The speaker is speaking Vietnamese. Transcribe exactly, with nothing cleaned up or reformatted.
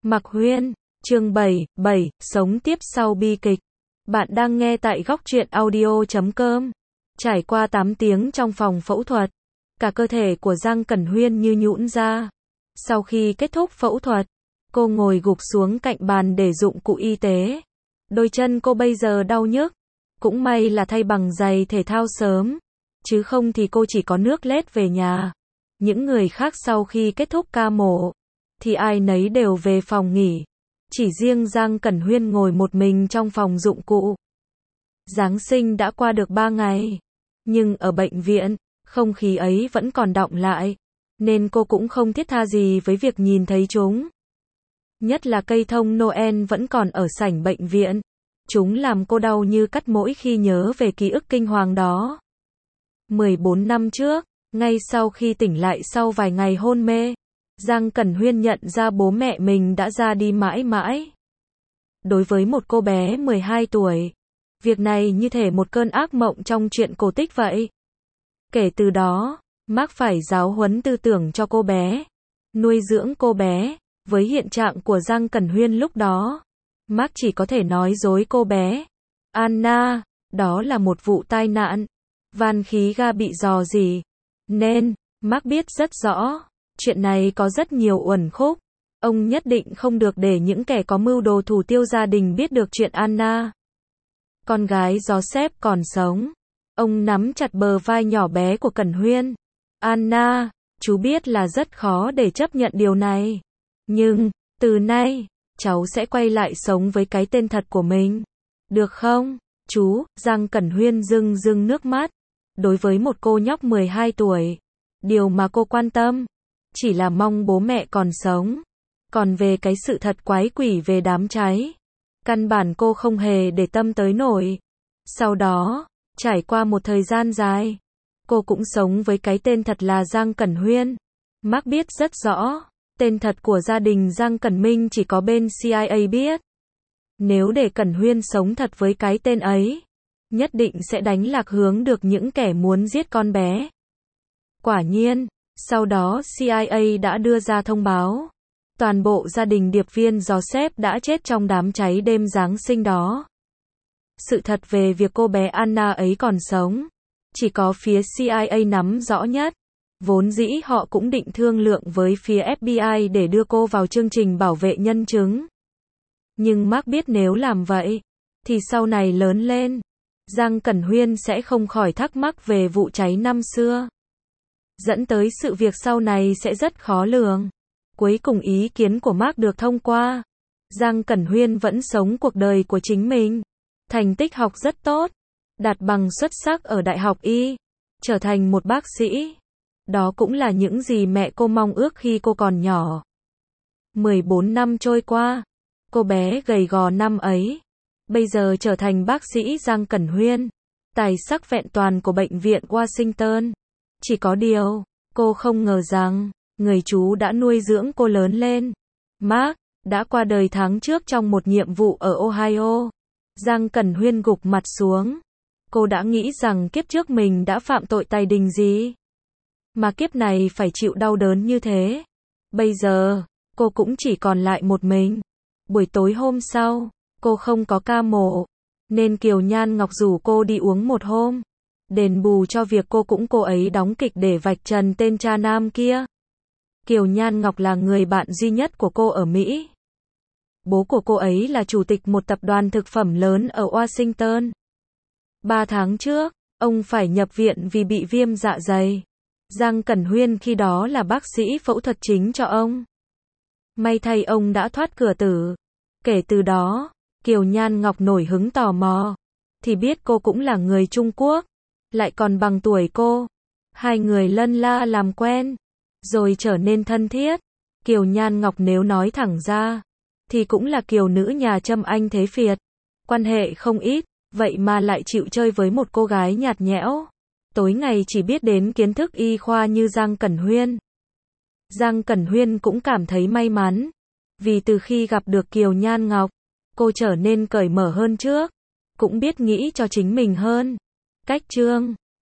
Mặc Huyên, chương bảy, bảy, sống tiếp sau bi kịch. Bạn đang nghe tại góc truyện audio chấm com. Trải qua tám tiếng trong phòng phẫu thuật, cả cơ thể của Giang Cẩn Huyên như nhũn ra. Sau khi kết thúc phẫu thuật, cô ngồi gục xuống cạnh bàn để dụng cụ y tế. Đôi chân cô bây giờ đau nhức. Cũng may là thay bằng giày thể thao sớm, chứ không thì cô chỉ có nước lết về nhà. Những người khác sau khi kết thúc ca mổ, thì ai nấy đều về phòng nghỉ. Chỉ riêng Giang Cẩn Huyên ngồi một mình trong phòng dụng cụ. Giáng sinh đã qua được ba ngày, nhưng ở bệnh viện, không khí ấy vẫn còn đọng lại, nên cô cũng không thiết tha gì với việc nhìn thấy chúng. Nhất là cây thông Noel vẫn còn ở sảnh bệnh viện. Chúng làm cô đau như cắt mỗi khi nhớ về ký ức kinh hoàng đó. mười bốn năm trước, ngay sau khi tỉnh lại sau vài ngày hôn mê, Giang Cẩn Huyên nhận ra bố mẹ mình đã ra đi mãi mãi. Đối với một cô bé mười hai tuổi, việc này như thể một cơn ác mộng trong truyện cổ tích vậy. Kể từ đó, Mark phải giáo huấn tư tưởng cho cô bé, nuôi dưỡng cô bé. Với hiện trạng của Giang Cẩn Huyên lúc đó, Mark chỉ có thể nói dối cô bé. Anna, đó là một vụ tai nạn. Van khí ga bị rò rỉ. Nên, Mark biết rất rõ, chuyện này có rất nhiều uẩn khúc. Ông nhất định không được để những kẻ có mưu đồ thủ tiêu gia đình biết được chuyện Anna, con gái Joseph, còn sống. Ông nắm chặt bờ vai nhỏ bé của Cẩn Huyên. Anna, chú biết là rất khó để chấp nhận điều này. Nhưng, từ nay, cháu sẽ quay lại sống với cái tên thật của mình. Được không, chú? Giang Cẩn Huyên rưng rưng nước mắt. Đối với một cô nhóc mười hai tuổi, điều mà cô quan tâm chỉ là mong bố mẹ còn sống. Còn về cái sự thật quái quỷ về đám cháy, căn bản cô không hề để tâm tới nổi. Sau đó, trải qua một thời gian dài, cô cũng sống với cái tên thật là Giang Cẩn Huyên. Mark biết rất rõ, tên thật của gia đình Giang Cẩn Minh chỉ có bên C I A biết. Nếu để Cẩn Huyên sống thật với cái tên ấy, nhất định sẽ đánh lạc hướng được những kẻ muốn giết con bé. Quả nhiên, sau đó C I A đã đưa ra thông báo, toàn bộ gia đình điệp viên Joseph đã chết trong đám cháy đêm Giáng sinh đó. Sự thật về việc cô bé Anna ấy còn sống, chỉ có phía C I A nắm rõ nhất. Vốn dĩ họ cũng định thương lượng với phía F B I để đưa cô vào chương trình bảo vệ nhân chứng. Nhưng Mark biết nếu làm vậy, thì sau này lớn lên, Giang Cẩn Huyên sẽ không khỏi thắc mắc về vụ cháy năm xưa. Dẫn tới sự việc sau này sẽ rất khó lường. Cuối cùng ý kiến của Mark được thông qua. Giang Cẩn Huyên vẫn sống cuộc đời của chính mình. Thành tích học rất tốt, đạt bằng xuất sắc ở Đại học Y, trở thành một bác sĩ. Đó cũng là những gì mẹ cô mong ước khi cô còn nhỏ. mười bốn năm trôi qua, cô bé gầy gò năm ấy, bây giờ trở thành bác sĩ Giang Cẩn Huyên, tài sắc vẹn toàn của bệnh viện Washington. Chỉ có điều, cô không ngờ rằng, người chú đã nuôi dưỡng cô lớn lên, Mark, đã qua đời tháng trước trong một nhiệm vụ ở Ohio. Giang Cẩn Huyên gục mặt xuống. Cô đã nghĩ rằng kiếp trước mình đã phạm tội tày đình gì, mà kiếp này phải chịu đau đớn như thế. Bây giờ, cô cũng chỉ còn lại một mình. Buổi tối hôm sau, cô không có ca mổ, nên Kiều Nhan Ngọc rủ cô đi uống một hôm. Đền bù cho việc cô cũng cô ấy đóng kịch để vạch trần tên cha nam kia. Kiều Nhan Ngọc là người bạn duy nhất của cô ở Mỹ. Bố của cô ấy là chủ tịch một tập đoàn thực phẩm lớn ở Washington. Ba tháng trước, ông phải nhập viện vì bị viêm dạ dày. Giang Cẩn Huyên khi đó là bác sĩ phẫu thuật chính cho ông. May thay ông đã thoát cửa tử. Kể từ đó, Kiều Nhan Ngọc nổi hứng tò mò, thì biết cô cũng là người Trung Quốc, lại còn bằng tuổi cô. Hai người lân la làm quen, rồi trở nên thân thiết. Kiều Nhan Ngọc nếu nói thẳng ra, thì cũng là kiều nữ nhà Trâm Anh thế Việt. Quan hệ không ít, vậy mà lại chịu chơi với một cô gái nhạt nhẽo, tối ngày chỉ biết đến kiến thức y khoa như Giang Cẩn Huyên. Giang Cẩn Huyên cũng cảm thấy may mắn, vì từ khi gặp được Kiều Nhan Ngọc, cô trở nên cởi mở hơn trước, cũng biết nghĩ cho chính mình hơn. Cách chương